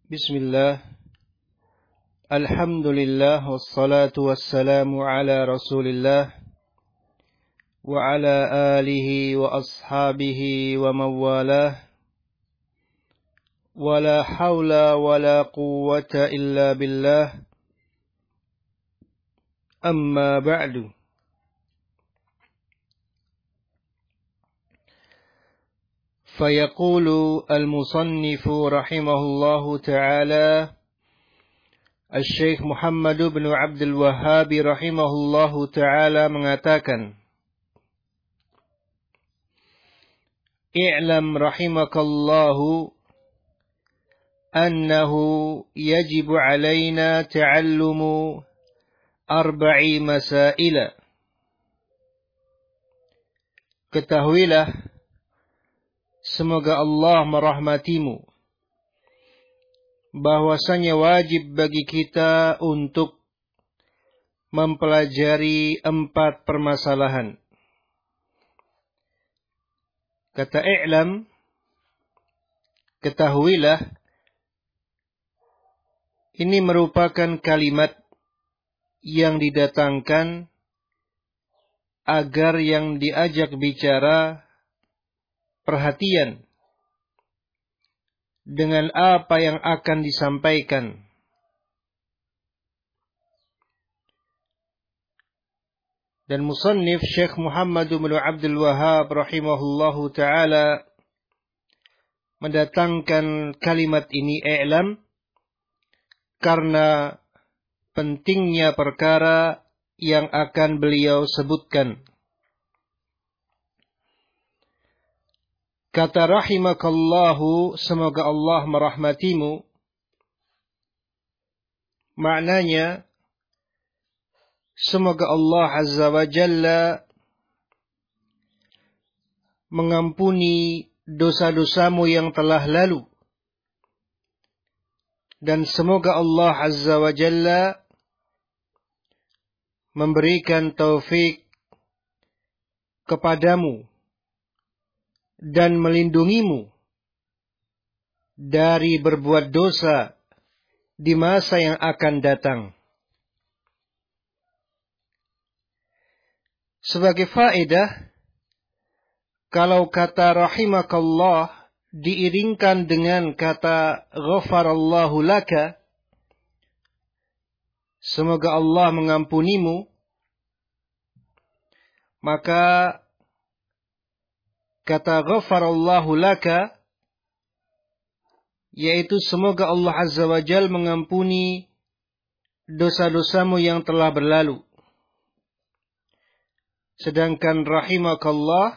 Bismillah, alhamdulillah, wassalatu wassalamu ala rasulillah, wa ala alihi wa ashabihi wa mawalah, wa la hawla wa la quwwata illa billah, amma ba'du. فيقول المصنف رحمه الله تعالى Syekh Muhammad bin Abdul Wahhab rahimahullahu ta'ala mengatakan, I'lam rahimakallahu annahu yajibu alaina ta'allumu arba'i masaila. Ketahuilah, semoga Allah merahmatimu, bahwasanya wajib bagi kita untuk mempelajari 4 permasalahan. Kata i'lam, ketahuilah, ini merupakan kalimat yang didatangkan agar yang diajak bicara perhatian dengan apa yang akan disampaikan. Dan musannif Syekh Muhammad bin Abdul Wahhab rahimahullahu ta'ala mendatangkan kalimat ini i'lam karena pentingnya perkara yang akan beliau sebutkan. Kata rahimakallahu, semoga Allah merahmatimu, maknanya semoga Allah Azza wa Jalla mengampuni dosa-dosamu yang telah lalu, dan semoga Allah Azza wa Jalla memberikan taufik kepadamu dan melindungimu dari berbuat dosa di masa yang akan datang. Sebagai faedah, kalau kata rahimakallah diiringkan dengan kata ghafarallahu laka, semoga Allah mengampunimu, maka kata ghafarallahu laka, yaitu semoga Allah Azza wa Jalla mengampuni dosa-dosamu yang telah berlalu. Sedangkan rahimakallah,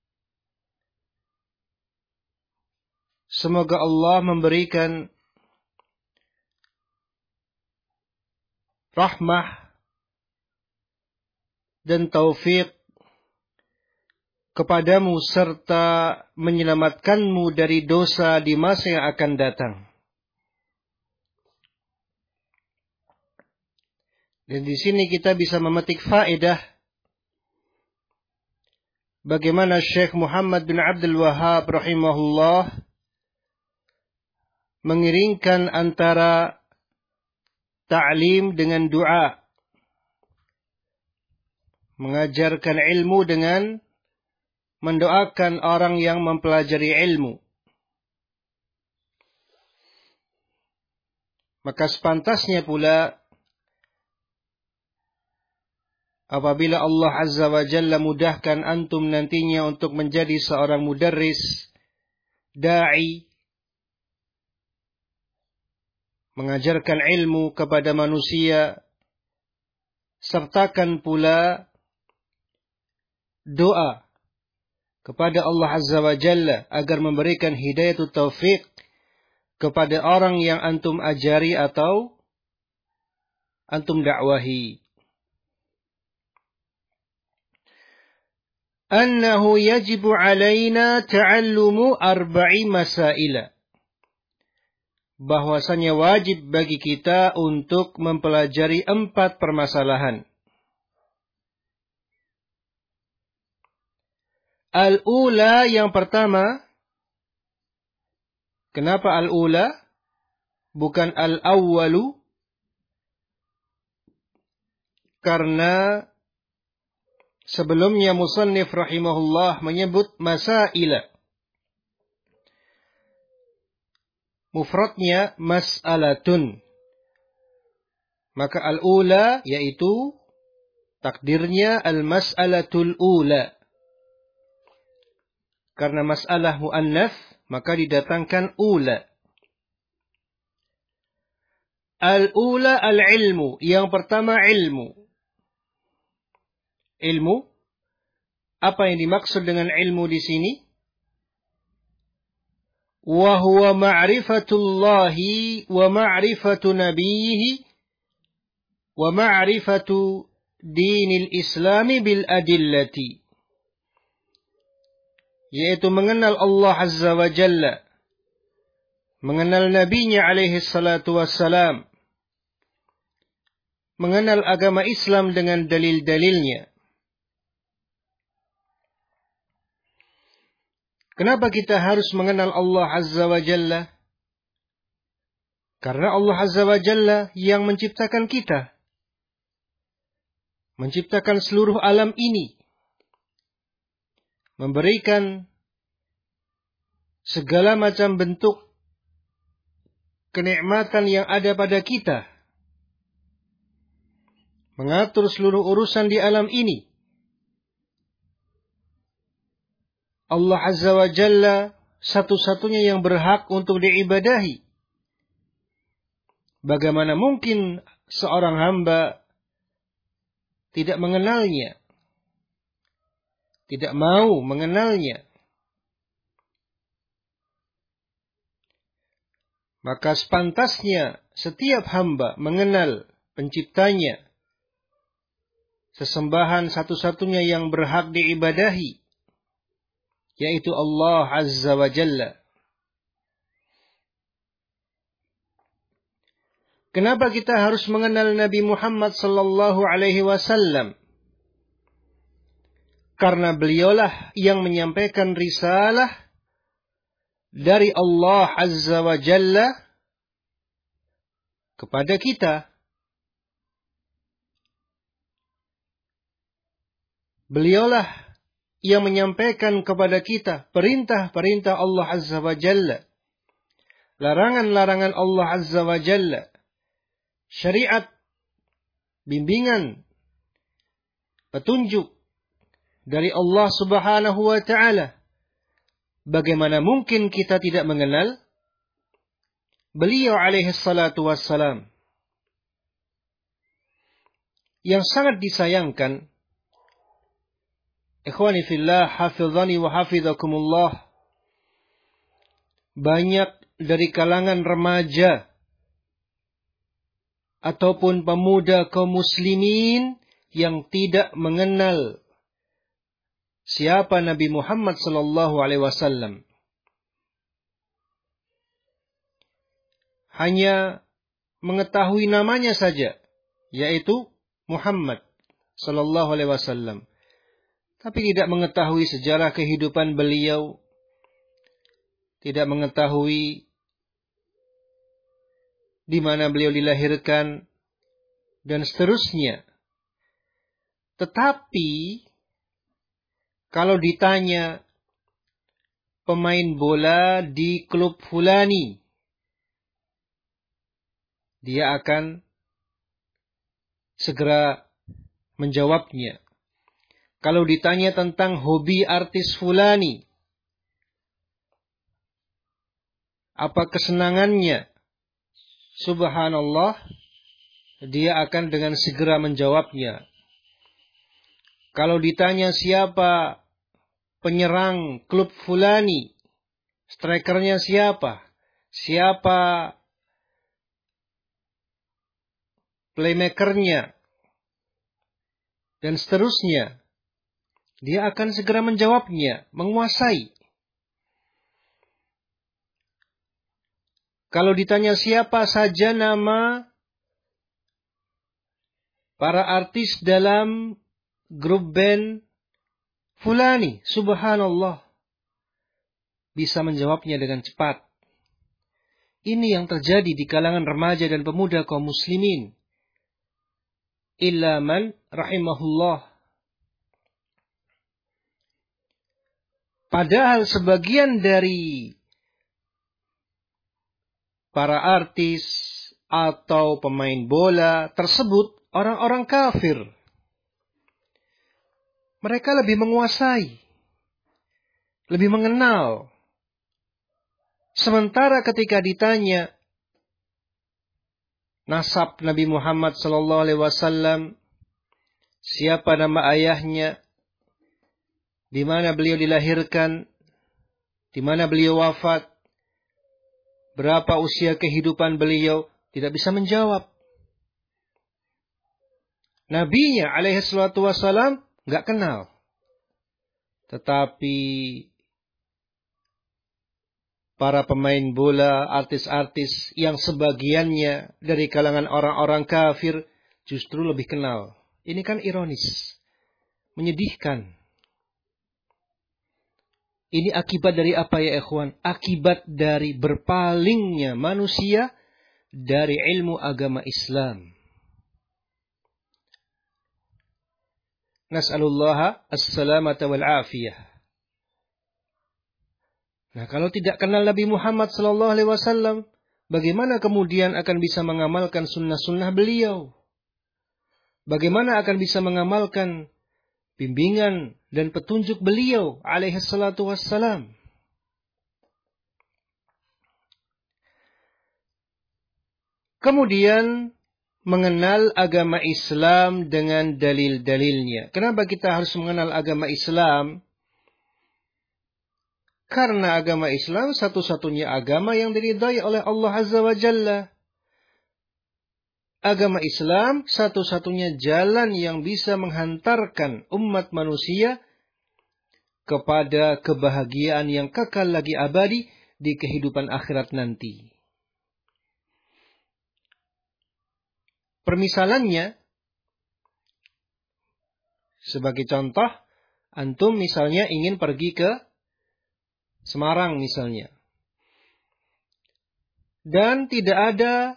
semoga Allah memberikan rahmah dan taufik kepadamu serta menyelamatkanmu dari dosa di masa yang akan datang. Dan di sini kita bisa memetik faedah bagaimana Syekh Muhammad bin Abdul Wahhab rahimahullah mengiringkan antara ta'lim dengan doa, mengajarkan ilmu dengan mendoakan orang yang mempelajari ilmu. Maka sepantasnya pula apabila Allah Azza wa Jalla mudahkan antum nantinya untuk menjadi seorang mudarris, da'i, mengajarkan ilmu kepada manusia, sertakan pula doa kepada Allah Azza wa Jalla agar memberikan hidayatut taufik kepada orang yang antum ajari atau antum dakwahi. Annahu yajibu alaina ta'allumu arba'i masaila. Bahwasanya wajib bagi kita untuk mempelajari 4 permasalahan. Al-ula, yang pertama. Kenapa al-ula? bukan al-awwalu, karena sebelumnya musannif rahimahullah menyebut masaila. Mufradnya mas'alatun. Maka al-ula yaitu takdirnya al-mas'alatul ula. Karena mas'alah mu'annats, maka didatangkan ula. Al-ula al-ilmu. Yang pertama ilmu. Ilmu. Apa yang dimaksud dengan ilmu di sini? Wa huwa ma'rifatullahi wa ma'rifatu nabiyhi wa ma'rifatu dinil islami bil adillati. Yaitu mengenal Allah Azza wa Jalla, mengenal Nabi-Nya alaihi salatu wassalam, mengenal agama Islam dengan dalil-dalilnya. Kenapa kita harus mengenal Allah Azza wa Jalla? Karena Allah Azza wa Jalla yang menciptakan kita, menciptakan seluruh alam ini, memberikan segala macam bentuk kenikmatan yang ada pada kita, mengatur seluruh urusan di alam ini. Allah Azza wa Jalla satu-satunya yang berhak untuk diibadahi. Bagaimana mungkin seorang hamba tidak mengenalnya, tidak mau mengenalnya? Maka sepantasnya setiap hamba mengenal penciptanya, sesembahan satu-satunya yang berhak diibadahi, yaitu Allah Azza wa Jalla. Kenapa kita harus mengenal Nabi Muhammad sallallahu alaihi wasallam? Karena beliaulah yang menyampaikan risalah dari Allah Azza wa Jalla kepada kita. Beliaulah yang menyampaikan kepada kita perintah-perintah Allah Azza wa Jalla, larangan-larangan Allah Azza wa Jalla, syariat, bimbingan, petunjuk dari Allah Subhanahu wa Ta'ala. Bagaimana mungkin kita tidak mengenal beliau alaihi salatu wassalam? Yang sangat disayangkan, ikhwani fillah, hafizani wa hafizakumullah, banyak dari kalangan remaja ataupun pemuda kaum muslimin yang tidak mengenal siapa Nabi Muhammad sallallahu alaihi wasallam. Hanya mengetahui namanya saja, yaitu Muhammad sallallahu alaihi wasallam, tapi tidak mengetahui sejarah kehidupan beliau, tidak mengetahui di mana beliau dilahirkan, dan seterusnya. Tetapi kalau ditanya pemain bola di klub fulani, dia akan segera menjawabnya. Kalau ditanya tentang hobi artis fulani, apa kesenangannya, subhanallah, dia akan dengan segera menjawabnya. Kalau ditanya siapa penyerang klub fulani, strikernya siapa, siapa playmakernya, dan seterusnya, dia akan segera menjawabnya, menguasai. Kalau ditanya siapa saja nama para artis dalam grup band fulani, subhanallah, bisa menjawabnya dengan cepat. Ini yang terjadi di kalangan remaja dan pemuda kaum muslimin. Illa man rahimahullah. Padahal sebagian dari para artis atau pemain bola tersebut orang-orang kafir. Mereka lebih menguasai, lebih mengenal. Sementara ketika ditanya nasab Nabi Muhammad SAW, siapa nama ayahnya, di mana beliau dilahirkan, di mana beliau wafat, berapa usia kehidupan beliau, tidak bisa menjawab. Nabinya alaihi salatu wassalam nggak kenal. Tetapi para pemain bola, artis-artis yang sebagiannya dari kalangan orang-orang kafir justru lebih kenal. Ini kan ironis, menyedihkan. Ini akibat dari apa ya ikhwan? Akibat dari berpalingnya manusia dari ilmu agama Islam. Nas'alullaha as-salamata wal afiyah. Nah, kalau tidak kenal Nabi Muhammad SAW, bagaimana kemudian akan bisa mengamalkan sunnah-sunnah beliau? Bagaimana akan bisa mengamalkan bimbingan dan petunjuk beliau alaihi salatu wassalam? Kemudian mengenal agama Islam dengan dalil-dalilnya. Kenapa kita harus mengenal agama Islam? Karena agama Islam satu-satunya agama yang diridhai oleh Allah Azza wa Jalla. Agama Islam satu-satunya jalan yang bisa menghantarkan umat manusia kepada kebahagiaan yang kekal lagi abadi di kehidupan akhirat nanti. Permisalannya, sebagai contoh, antum misalnya ingin pergi ke Semarang misalnya. Dan tidak ada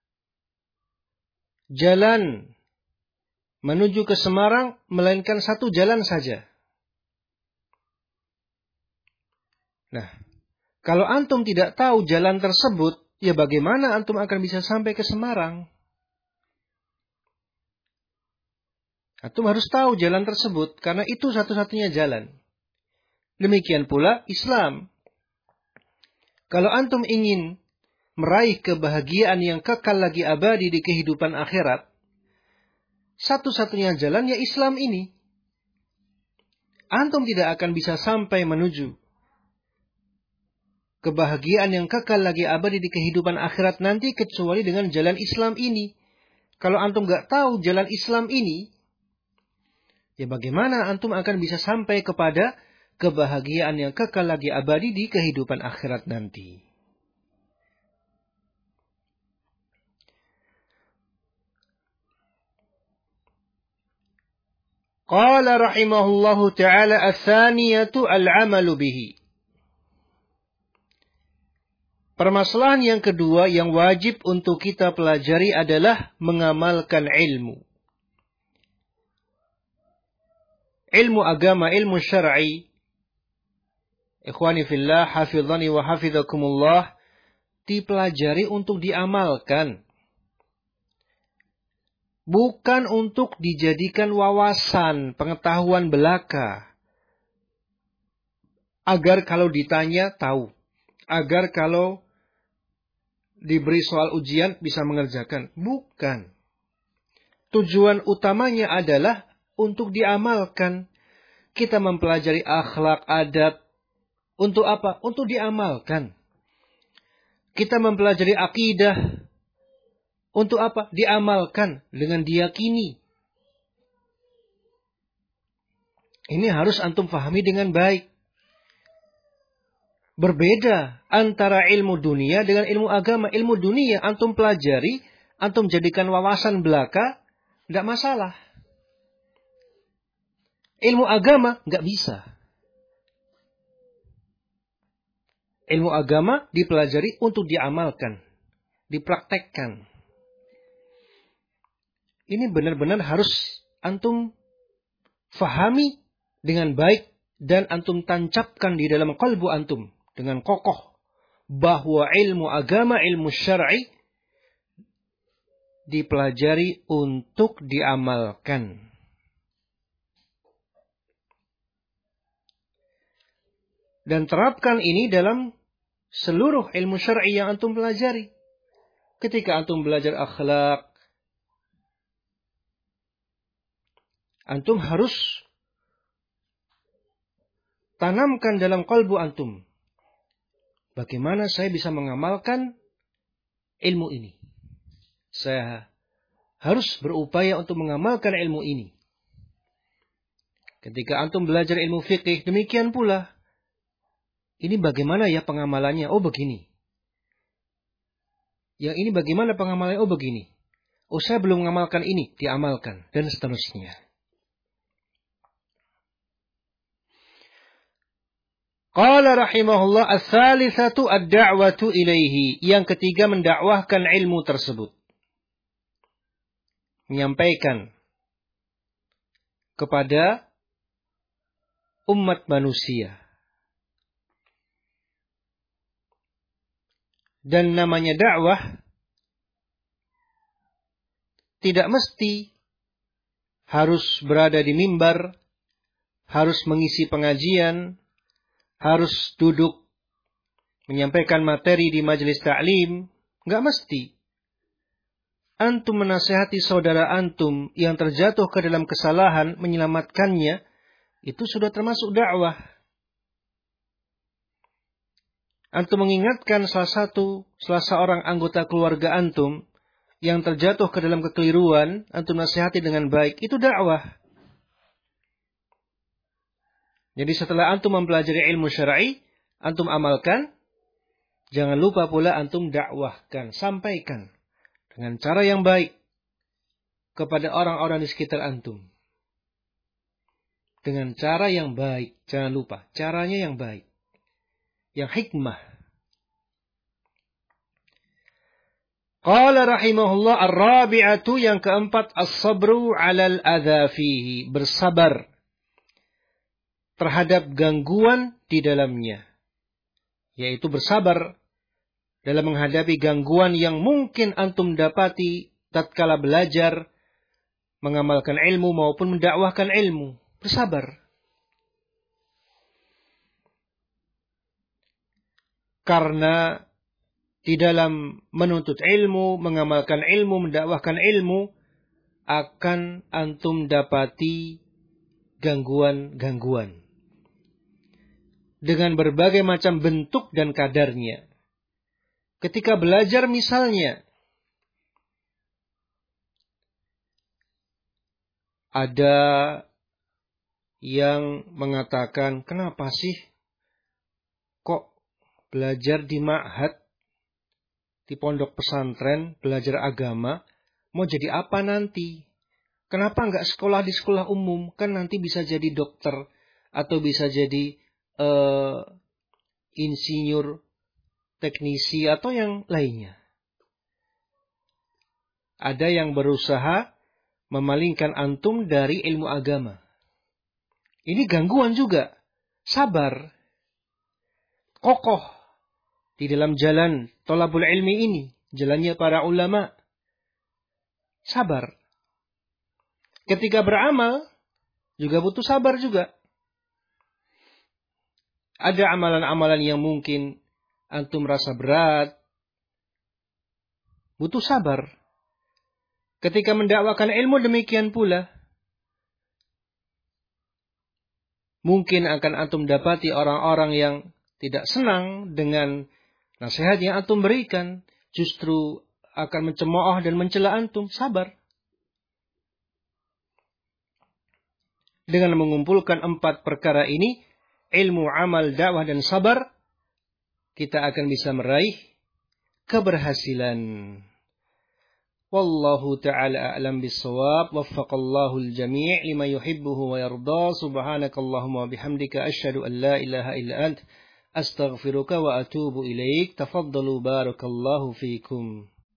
jalan menuju ke Semarang, melainkan satu jalan saja. Nah, kalau antum tidak tahu jalan tersebut, ya bagaimana antum akan bisa sampai ke Semarang? Antum harus tahu jalan tersebut, karena itu satu-satunya jalan. Demikian pula Islam. Kalau antum ingin meraih kebahagiaan yang kekal lagi abadi di kehidupan akhirat, satu-satunya jalan ya Islam ini. Antum tidak akan bisa sampai menuju kebahagiaan yang kekal lagi abadi di kehidupan akhirat nanti kecuali dengan jalan Islam ini. Kalau antum gak tahu jalan Islam ini, ya bagaimana antum akan bisa sampai kepada kebahagiaan yang kekal lagi abadi di kehidupan akhirat nanti. Qala rahimahullahu ta'ala ats-tsaniyatu al-'amalu bihi. Permasalahan yang kedua yang wajib untuk kita pelajari adalah mengamalkan ilmu. Ilmu agama, ilmu syar'i. Ikhwani fillah, hafizani wa hafizakumullah, dipelajari untuk diamalkan. Bukan untuk dijadikan wawasan, pengetahuan belaka. Agar kalau ditanya, tahu. Agar kalau diberi soal ujian, bisa mengerjakan. Bukan. Tujuan utamanya adalah untuk diamalkan. Kita mempelajari akhlak, adab. Untuk apa? Untuk diamalkan. Kita mempelajari akidah. Untuk apa? Diamalkan dengan diyakini. Ini harus antum pahami dengan baik. Berbeda antara ilmu dunia dengan ilmu agama. Ilmu dunia antum pelajari, antum jadikan wawasan belaka, tidak masalah. Ilmu agama nggak bisa. Ilmu agama dipelajari untuk diamalkan, dipraktekkan. Ini benar-benar harus antum fahami dengan baik dan antum tancapkan di dalam kalbu antum dengan kokoh bahwa ilmu agama, ilmu syar'i dipelajari untuk diamalkan. Dan terapkan ini dalam seluruh ilmu syar'i yang antum pelajari. Ketika antum belajar akhlak, antum harus tanamkan dalam kalbu antum. Bagaimana saya bisa mengamalkan ilmu ini? Saya harus berupaya untuk mengamalkan ilmu ini. Ketika antum belajar ilmu fikih, demikian pula. Ini bagaimana ya pengamalannya? Oh begini. Yang ini bagaimana pengamalannya? Oh begini. Oh saya belum mengamalkan ini, diamalkan. Dan seterusnya. Qala rahimahullah as-salisatu ad-da'watu ilaihi. Yang ketiga mendakwahkan ilmu tersebut. Menyampaikan kepada umat manusia. Dan namanya dakwah tidak mesti harus berada di mimbar, harus mengisi pengajian, harus duduk menyampaikan materi di majelis ta'lim. Enggak mesti. Antum menasihati saudara antum yang terjatuh ke dalam kesalahan, menyelamatkannya, itu sudah termasuk dakwah. Antum mengingatkan salah seorang anggota keluarga antum yang terjatuh ke dalam kekeliruan, antum nasihati dengan baik, itu dakwah. Jadi setelah antum mempelajari ilmu syar'i, antum amalkan, jangan lupa pula antum dakwahkan, sampaikan dengan cara yang baik kepada orang-orang di sekitar antum. Dengan cara yang baik, jangan lupa, caranya yang baik. Yang hikmah. Qala rahimahullah ar-rabi'atu, yang keempat, as-sabru 'alal adza fihi, bersabar terhadap gangguan di dalamnya. Yaitu bersabar dalam menghadapi gangguan yang mungkin antum dapati tatkala belajar, mengamalkan ilmu maupun mendakwahkan ilmu. Bersabar. Karena di dalam menuntut ilmu, mengamalkan ilmu, mendakwahkan ilmu, akan antum dapati gangguan-gangguan. Dengan berbagai macam bentuk dan kadarnya. Ketika belajar misalnya, ada yang mengatakan, kenapa sih kok belajar di ma'had, di pondok pesantren, belajar agama, mau jadi apa nanti? Kenapa enggak sekolah di sekolah umum? Kan nanti bisa jadi dokter, atau bisa jadi insinyur, teknisi, atau yang lainnya. Ada yang berusaha memalingkan antum dari ilmu agama. Ini gangguan juga. Sabar. Kokoh di dalam jalan thalabul ilmi ini, jalannya para ulama. Sabar. Ketika beramal juga butuh sabar juga. Ada amalan-amalan yang mungkin antum rasa berat, butuh sabar. Ketika mendakwakan ilmu demikian pula. Mungkin akan antum dapati orang-orang yang tidak senang dengan nasihat yang antum berikan, justru akan mencemooh dan mencela antum. Sabar. Dengan mengumpulkan 4 perkara ini, ilmu, amal, dakwah, dan sabar, kita akan bisa meraih keberhasilan. Wallahu ta'ala a'lam bis-shawab. Waffaqallahu al-jami' lima yuhibbuhu wa yarda. Subhanakallahumma wa bihamdika asyhadu an la ilaha illa ant Astaghfiruka wa atubu ilaik. Tafaddalu barakallahu fiikum.